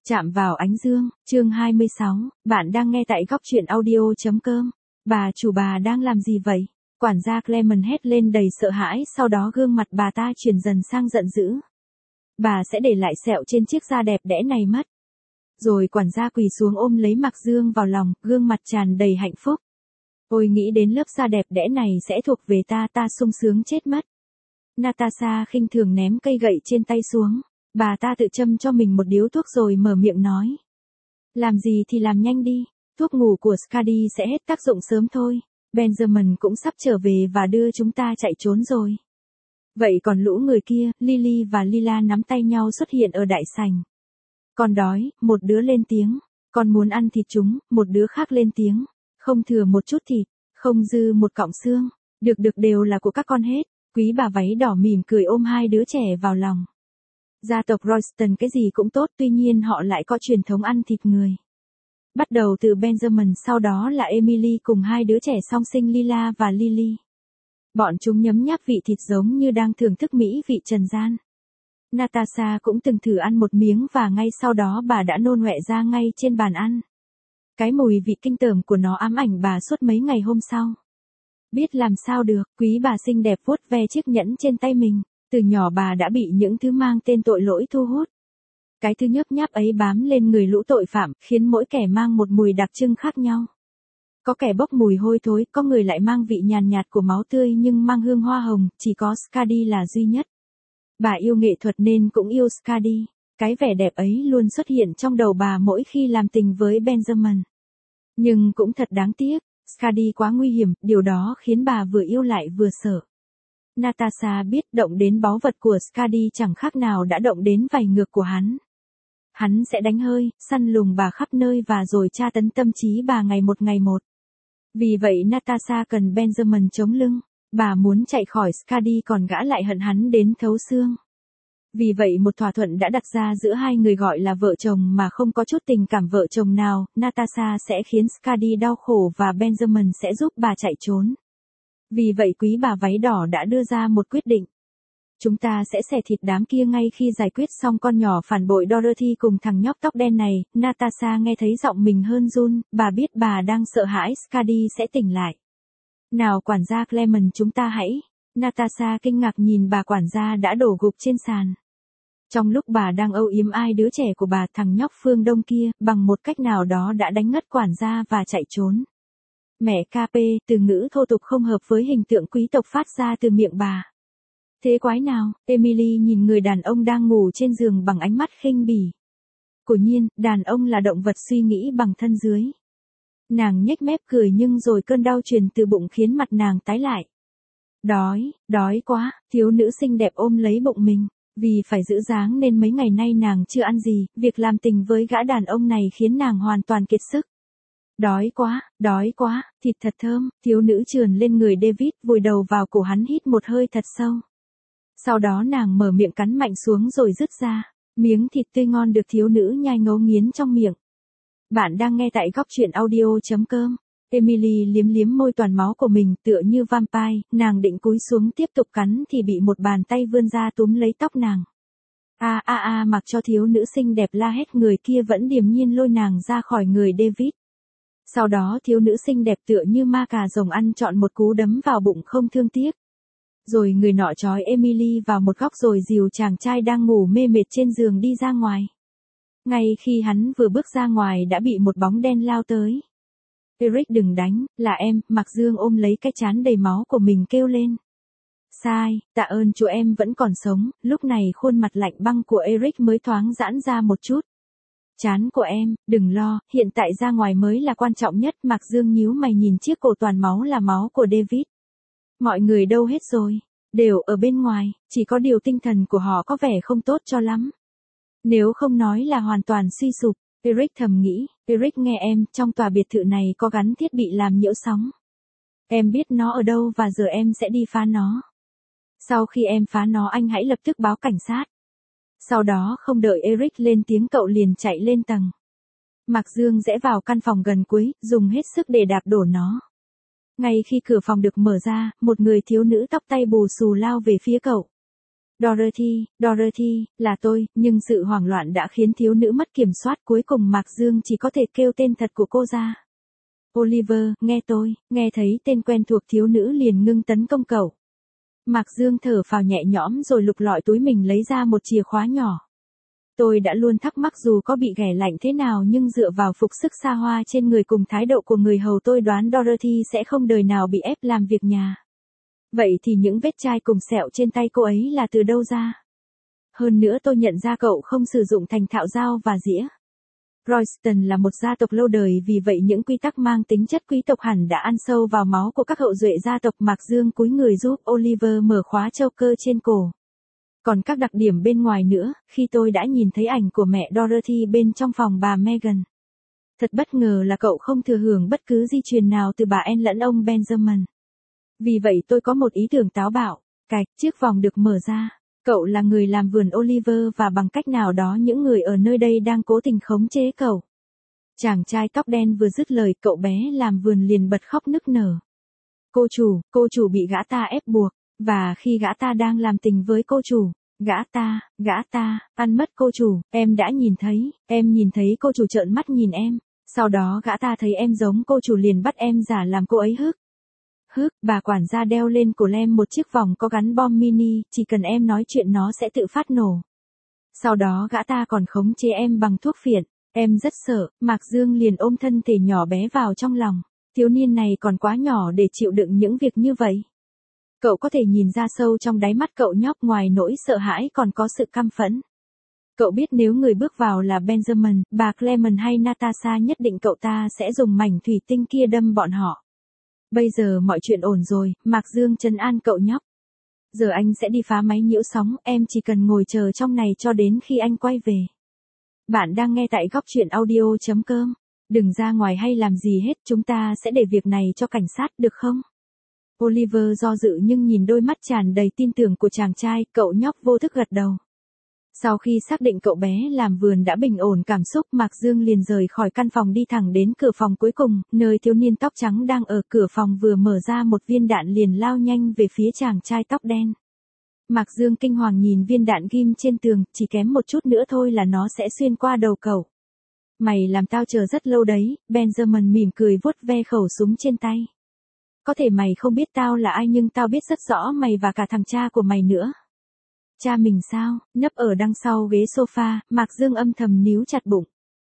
Chạm vào ánh dương, chương 26, bạn đang nghe tại góc truyện audio.com. Bà chủ bà đang làm gì vậy? Quản gia Clement hét lên đầy sợ hãi, sau đó gương mặt bà ta chuyển dần sang giận dữ. Bà sẽ để lại sẹo trên chiếc da đẹp đẽ này mất. Rồi quản gia quỳ xuống ôm lấy Mạc Dương vào lòng, gương mặt tràn đầy hạnh phúc. Ôi, nghĩ đến lớp da đẹp đẽ này sẽ thuộc về ta sung sướng chết mất. Natasha khinh thường ném cây gậy trên tay xuống. Bà ta tự châm cho mình một điếu thuốc rồi mở miệng nói. Làm gì thì làm nhanh đi, thuốc ngủ của Skadi sẽ hết tác dụng sớm thôi. Benjamin cũng sắp trở về và đưa chúng ta chạy trốn rồi. Vậy còn lũ người kia, Lily và Lila nắm tay nhau xuất hiện ở đại sảnh. Con đói, một đứa lên tiếng. Con muốn ăn thịt chúng, một đứa khác lên tiếng. Không thừa một chút thịt, không dư một cọng xương. Được đều là của các con hết. Quý bà váy đỏ mỉm cười ôm hai đứa trẻ vào lòng. Gia tộc Royston cái gì cũng tốt, tuy nhiên họ lại có truyền thống ăn thịt người. Bắt đầu từ Benjamin, sau đó là Emily cùng hai đứa trẻ song sinh Lila và Lily. Bọn chúng nhấm nháp vị thịt giống như đang thưởng thức mỹ vị trần gian. Natasha cũng từng thử ăn một miếng và ngay sau đó bà đã nôn ọe ra ngay trên bàn ăn. Cái mùi vị kinh tởm của nó ám ảnh bà suốt mấy ngày hôm sau. Biết làm sao được, quý bà xinh đẹp vuốt ve chiếc nhẫn trên tay mình. Từ nhỏ bà đã bị những thứ mang tên tội lỗi thu hút. Cái thứ nhớp nháp ấy bám lên người lũ tội phạm, khiến mỗi kẻ mang một mùi đặc trưng khác nhau. Có kẻ bốc mùi hôi thối, có người lại mang vị nhàn nhạt của máu tươi nhưng mang hương hoa hồng, chỉ có Skadi là duy nhất. Bà yêu nghệ thuật nên cũng yêu Skadi. Cái vẻ đẹp ấy luôn xuất hiện trong đầu bà mỗi khi làm tình với Benjamin. Nhưng cũng thật đáng tiếc, Skadi quá nguy hiểm, điều đó khiến bà vừa yêu lại vừa sợ. Natasha biết động đến báu vật của Skadi chẳng khác nào đã động đến vảy ngược của hắn. Hắn sẽ đánh hơi, săn lùng bà khắp nơi và rồi tra tấn tâm trí bà ngày một. Vì vậy Natasha cần Benjamin chống lưng. Bà muốn chạy khỏi Skadi còn gã lại hận hắn đến thấu xương. Vì vậy một thỏa thuận đã đặt ra giữa hai người gọi là vợ chồng mà không có chút tình cảm vợ chồng nào. Natasha sẽ khiến Skadi đau khổ và Benjamin sẽ giúp bà chạy trốn. Vì vậy quý bà váy đỏ đã đưa ra một quyết định. Chúng ta sẽ xẻ thịt đám kia ngay khi giải quyết xong con nhỏ phản bội Dorothy cùng thằng nhóc tóc đen này. Natasha nghe thấy giọng mình hơn run, bà biết bà đang sợ hãi Skadi sẽ tỉnh lại. Nào quản gia Clement, chúng ta hãy. Natasha kinh ngạc nhìn bà quản gia đã đổ gục trên sàn. Trong lúc bà đang âu yếm ai đứa trẻ của bà, thằng nhóc phương Đông kia, bằng một cách nào đó đã đánh ngất quản gia và chạy trốn. Mẹ KP, từ ngữ thô tục không hợp với hình tượng quý tộc phát ra từ miệng bà. Thế quái nào? Emily nhìn người đàn ông đang ngủ trên giường bằng ánh mắt khinh bỉ. Quả nhiên, đàn ông là động vật suy nghĩ bằng thân dưới. Nàng nhếch mép cười nhưng rồi cơn đau truyền từ bụng khiến mặt nàng tái lại. Đói quá, thiếu nữ xinh đẹp ôm lấy bụng mình. Vì phải giữ dáng nên mấy ngày nay nàng chưa ăn gì, việc làm tình với gã đàn ông này khiến nàng hoàn toàn kiệt sức. Đói quá, thịt thật thơm, thiếu nữ trườn lên người David, vùi đầu vào cổ hắn hít một hơi thật sâu. Sau đó nàng mở miệng cắn mạnh xuống rồi rứt ra, miếng thịt tươi ngon được thiếu nữ nhai ngấu nghiến trong miệng. Bạn đang nghe tại góc truyện audio.com. Emily liếm môi toàn máu của mình tựa như vampire, nàng định cúi xuống tiếp tục cắn thì bị một bàn tay vươn ra túm lấy tóc nàng. Mặc cho thiếu nữ xinh đẹp la hét, người kia vẫn điềm nhiên lôi nàng ra khỏi người David. Sau đó thiếu nữ xinh đẹp tựa như ma cà rồng ăn trọn một cú đấm vào bụng không thương tiếc. Rồi người nọ trói Emily vào một góc rồi dìu chàng trai đang ngủ mê mệt trên giường đi ra ngoài. Ngay khi hắn vừa bước ra ngoài đã bị một bóng đen lao tới. Eric, đừng đánh, là em. Mạc Dương ôm lấy cái trán đầy máu của mình kêu lên. Sai, tạ ơn Chúa em vẫn còn sống. Lúc này khuôn mặt lạnh băng của Eric mới thoáng giãn ra một chút. Trán của em, đừng lo, hiện tại ra ngoài mới là quan trọng nhất. Mạc Dương nhíu mày nhìn chiếc cổ toàn máu là máu của David. Mọi người đâu hết rồi? Đều ở bên ngoài, chỉ có điều tinh thần của họ có vẻ không tốt cho lắm. Nếu không nói là hoàn toàn suy sụp. Eric thầm nghĩ. Eric nghe em, trong tòa biệt thự này có gắn thiết bị làm nhiễu sóng. Em biết nó ở đâu và giờ em sẽ đi phá nó. Sau khi em phá nó anh hãy lập tức báo cảnh sát. Sau đó không đợi Eric lên tiếng cậu liền chạy lên tầng. Mạc Dương rẽ vào căn phòng gần cuối, dùng hết sức để đạp đổ nó. Ngay khi cửa phòng được mở ra, một người thiếu nữ tóc tay bù xù lao về phía cậu. Dorothy, là tôi, nhưng sự hoảng loạn đã khiến thiếu nữ mất kiểm soát, cuối cùng Mạc Dương chỉ có thể kêu tên thật của cô ra. Oliver, nghe tôi, nghe thấy tên quen thuộc thiếu nữ liền ngưng tấn công cậu. Mạc Dương thở phào nhẹ nhõm rồi lục lọi túi mình lấy ra một chìa khóa nhỏ. Tôi đã luôn thắc mắc dù có bị ghẻ lạnh thế nào nhưng dựa vào phục sức xa hoa trên người cùng thái độ của người hầu tôi đoán Dorothy sẽ không đời nào bị ép làm việc nhà. Vậy thì những vết chai cùng sẹo trên tay cô ấy là từ đâu ra? Hơn nữa tôi nhận ra cậu không sử dụng thành thạo dao và dĩa. Royston là một gia tộc lâu đời, vì vậy những quy tắc mang tính chất quý tộc hẳn đã ăn sâu vào máu của các hậu duệ gia tộc. Mạc Dương cúi người giúp Oliver mở khóa choker trên cổ. Còn các đặc điểm bên ngoài nữa, khi tôi đã nhìn thấy ảnh của mẹ Dorothy bên trong phòng bà Megan. Thật bất ngờ là cậu không thừa hưởng bất cứ di truyền nào từ bà Anne lẫn ông Benjamin. Vì vậy tôi có một ý tưởng táo bạo. Cạch, chiếc vòng được mở ra. Cậu là người làm vườn Oliver và bằng cách nào đó những người ở nơi đây đang cố tình khống chế cậu. Chàng trai tóc đen vừa dứt lời, cậu bé làm vườn liền bật khóc nức nở. Cô chủ bị gã ta ép buộc, và khi gã ta đang làm tình với cô chủ, gã ta, ăn mất cô chủ, em đã nhìn thấy cô chủ trợn mắt nhìn em, sau đó gã ta thấy em giống cô chủ liền bắt em giả làm cô ấy hức, bà quản gia đeo lên cổ Lem một chiếc vòng có gắn bom mini, chỉ cần em nói chuyện nó sẽ tự phát nổ. Sau đó gã ta còn khống chế em bằng thuốc phiện, em rất sợ. Mạc Dương liền ôm thân thể nhỏ bé vào trong lòng, thiếu niên này còn quá nhỏ để chịu đựng những việc như vậy. Cậu có thể nhìn ra sâu trong đáy mắt cậu nhóc, ngoài nỗi sợ hãi còn có sự căm phẫn. Cậu biết nếu người bước vào là Benjamin, bà Clement hay Natasha nhất định cậu ta sẽ dùng mảnh thủy tinh kia đâm bọn họ. Bây giờ mọi chuyện ổn rồi, Mạc Dương trấn an cậu nhóc. Giờ anh sẽ đi phá máy nhiễu sóng, em chỉ cần ngồi chờ trong này cho đến khi anh quay về. Bạn đang nghe tại góc truyện audio.com. Đừng ra ngoài hay làm gì hết, chúng ta sẽ để việc này cho cảnh sát, được không? Oliver do dự nhưng nhìn đôi mắt tràn đầy tin tưởng của chàng trai, cậu nhóc vô thức gật đầu. Sau khi xác định cậu bé làm vườn đã bình ổn cảm xúc, Mạc Dương liền rời khỏi căn phòng đi thẳng đến cửa phòng cuối cùng, nơi thiếu niên tóc trắng đang ở. Cửa phòng vừa mở ra, một viên đạn liền lao nhanh về phía chàng trai tóc đen. Mạc Dương kinh hoàng nhìn viên đạn ghim trên tường, chỉ kém một chút nữa thôi là nó sẽ xuyên qua đầu cậu. Mày làm tao chờ rất lâu đấy, Benjamin mỉm cười vuốt ve khẩu súng trên tay. Có thể mày không biết tao là ai nhưng tao biết rất rõ mày và cả thằng cha của mày nữa. Cha mình sao? Nấp ở đằng sau ghế sofa, Mạc Dương âm thầm níu chặt bụng.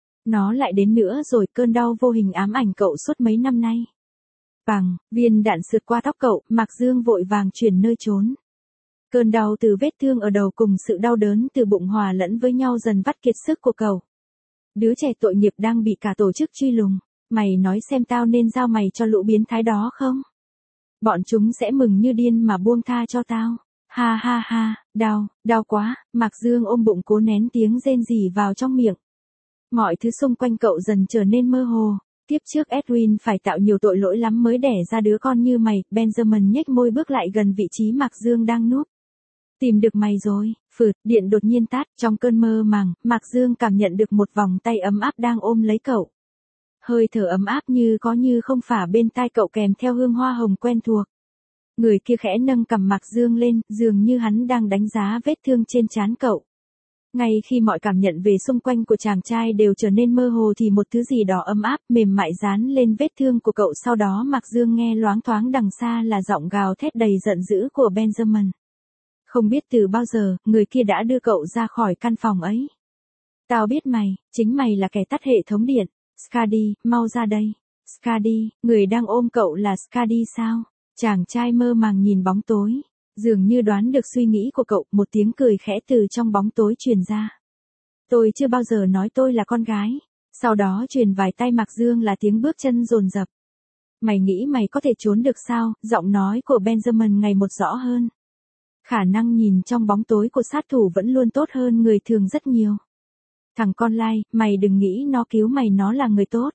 Nó lại đến nữa rồi, cơn đau vô hình ám ảnh cậu suốt mấy năm nay. Bằng, viên đạn sượt qua tóc cậu, Mạc Dương vội vàng chuyển nơi trốn. Cơn đau từ vết thương ở đầu cùng sự đau đớn từ bụng hòa lẫn với nhau dần vắt kiệt sức của cậu. Đứa trẻ tội nghiệp đang bị cả tổ chức truy lùng. Mày nói xem tao nên giao mày cho lũ biến thái đó không? Bọn chúng sẽ mừng như điên mà buông tha cho tao. Ha ha ha, đau quá. Mạc Dương ôm bụng cố nén tiếng rên rỉ vào trong miệng. Mọi thứ xung quanh cậu dần trở nên mơ hồ. Tiếp trước Edwin phải tạo nhiều tội lỗi lắm mới đẻ ra đứa con như mày. Benjamin nhếch môi bước lại gần vị trí Mạc Dương đang núp. Tìm được mày rồi. Phượt, điện đột nhiên tắt. Trong cơn mơ màng, Mạc Dương cảm nhận được một vòng tay ấm áp đang ôm lấy cậu. Hơi thở ấm áp như có như không phả bên tai cậu kèm theo hương hoa hồng quen thuộc. Người kia khẽ nâng cằm Mạc Dương lên, dường như hắn đang đánh giá vết thương trên trán cậu. Ngay khi mọi cảm nhận về xung quanh của chàng trai đều trở nên mơ hồ thì một thứ gì đó ấm áp, mềm mại dán lên vết thương của cậu. Sau đó Mạc Dương nghe loáng thoáng đằng xa là giọng gào thét đầy giận dữ của Benjamin. Không biết từ bao giờ, người kia đã đưa cậu ra khỏi căn phòng ấy. Tao biết mày, chính mày là kẻ tắt hệ thống điện. Skadi, mau ra đây. Skadi, người đang ôm cậu là Skadi sao? Chàng trai mơ màng nhìn bóng tối. Dường như đoán được suy nghĩ của cậu, một tiếng cười khẽ từ trong bóng tối truyền ra. Tôi chưa bao giờ nói tôi là con gái. Sau đó truyền vài tay Mạc Dương là tiếng bước chân dồn dập. Mày nghĩ mày có thể trốn được sao? Giọng nói của Benjamin ngày một rõ hơn. Khả năng nhìn trong bóng tối của sát thủ vẫn luôn tốt hơn người thường rất nhiều. Thằng con lai, mày đừng nghĩ nó cứu mày, nó là người tốt.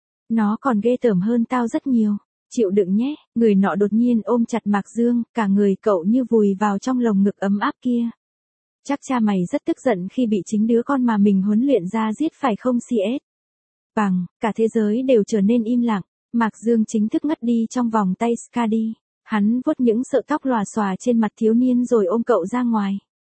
Nó còn ghê tởm hơn tao rất nhiều. Chịu đựng nhé. Người nọ đột nhiên ôm chặt Mạc Dương, cả người cậu như vùi vào trong lồng ngực ấm áp kia. Chắc cha mày rất tức giận khi bị chính đứa con mà mình huấn luyện ra giết phải không CS? Bằng, cả thế giới đều trở nên im lặng. Mạc Dương chính thức ngất đi trong vòng tay Skadi. Hắn vuốt những sợi tóc lòa xòa trên mặt thiếu niên rồi ôm cậu ra ngoài.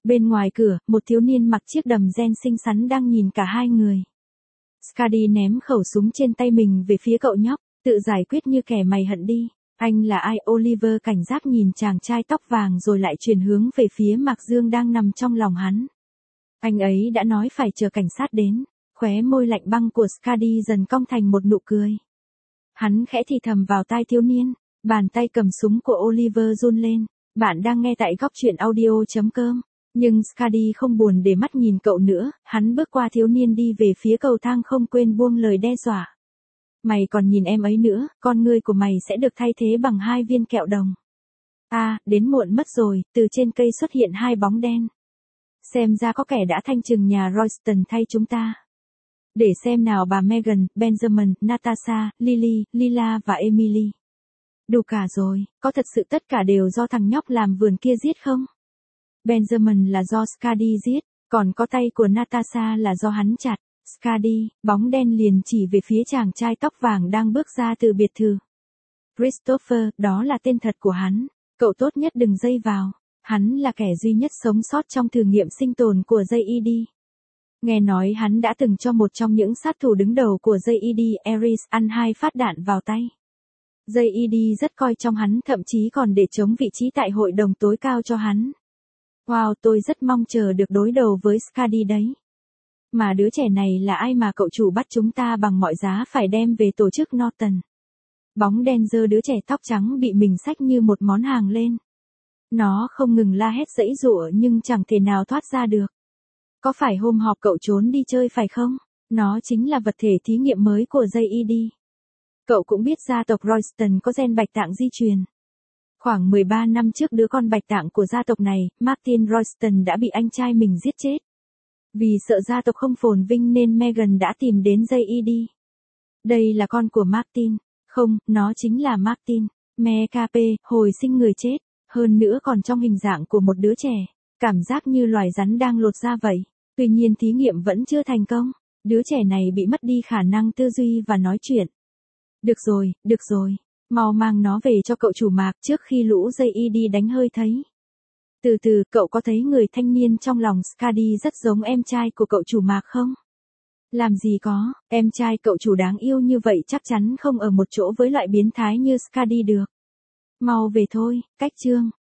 Bên ngoài cửa, một thiếu niên mặc chiếc đầm ren xinh xắn đang nhìn cả hai người. Skadi ném khẩu súng trên tay mình về phía cậu nhóc, tự giải quyết như kẻ mày hận đi. Anh là ai? Oliver cảnh giác nhìn chàng trai tóc vàng rồi lại chuyển hướng về phía Mạc Dương đang nằm trong lòng hắn. Anh ấy đã nói phải chờ cảnh sát đến. Khóe môi lạnh băng của Skadi dần cong thành một nụ cười. Hắn khẽ thì thầm vào tai thiếu niên. Bàn tay cầm súng của Oliver run lên. Bạn đang nghe tại góc truyện audio.com. Nhưng Skadi không buồn để mắt nhìn cậu nữa, hắn bước qua thiếu niên đi về phía cầu thang không quên buông lời đe dọa. Mày còn nhìn em ấy nữa, con ngươi của mày sẽ được thay thế bằng 2 viên kẹo đồng. Đến muộn mất rồi, từ trên cây xuất hiện 2 bóng đen. Xem ra có kẻ đã thanh trừng nhà Royston thay chúng ta. Để xem nào bà Megan, Benjamin, Natasha, Lily, Lila và Emily. Đủ cả rồi, có thật sự tất cả đều do thằng nhóc làm vườn kia giết không? Benjamin là do Skadi giết, còn có tay của Natasha là do hắn chặt. Skadi, bóng đen liền chỉ về phía chàng trai tóc vàng đang bước ra từ biệt thự. Christopher, đó là tên thật của hắn. Cậu tốt nhất đừng dây vào. Hắn là kẻ duy nhất sống sót trong thử nghiệm sinh tồn của JED. Nghe nói hắn đã từng cho một trong những sát thủ đứng đầu của JED, Ares, ăn 2 phát đạn vào tay. JED rất coi trọng hắn, thậm chí còn để chống vị trí tại hội đồng tối cao cho hắn. Wow, tôi rất mong chờ được đối đầu với Skadi đấy. Mà đứa trẻ này là ai mà cậu chủ bắt chúng ta bằng mọi giá phải đem về tổ chức Norton? Bóng đen giơ đứa trẻ tóc trắng bị mình xách như một món hàng lên. Nó không ngừng la hét giãy giụa nhưng chẳng thể nào thoát ra được. Có phải hôm họp cậu trốn đi chơi phải không? Nó chính là vật thể thí nghiệm mới của JED. Cậu cũng biết gia tộc Royston có gen bạch tạng di truyền. Khoảng 13 năm trước đứa con bạch tạng của gia tộc này, Martin Royston đã bị anh trai mình giết chết. Vì sợ gia tộc không phồn vinh nên Megan đã tìm đến JED. Đây là con của Martin. Không, nó chính là Martin. MKP, hồi sinh người chết. Hơn nữa còn trong hình dạng của một đứa trẻ. Cảm giác như loài rắn đang lột da vậy. Tuy nhiên thí nghiệm vẫn chưa thành công. Đứa trẻ này bị mất đi khả năng tư duy và nói chuyện. Được rồi. Mau mang nó về cho cậu chủ Mạc trước khi lũ JED đánh hơi thấy. Từ từ, cậu có thấy người thanh niên trong lòng Skadi rất giống em trai của cậu chủ Mạc không? Làm gì có, em trai cậu chủ đáng yêu như vậy chắc chắn không ở một chỗ với loại biến thái như Skadi được. Mau về thôi, cách chương.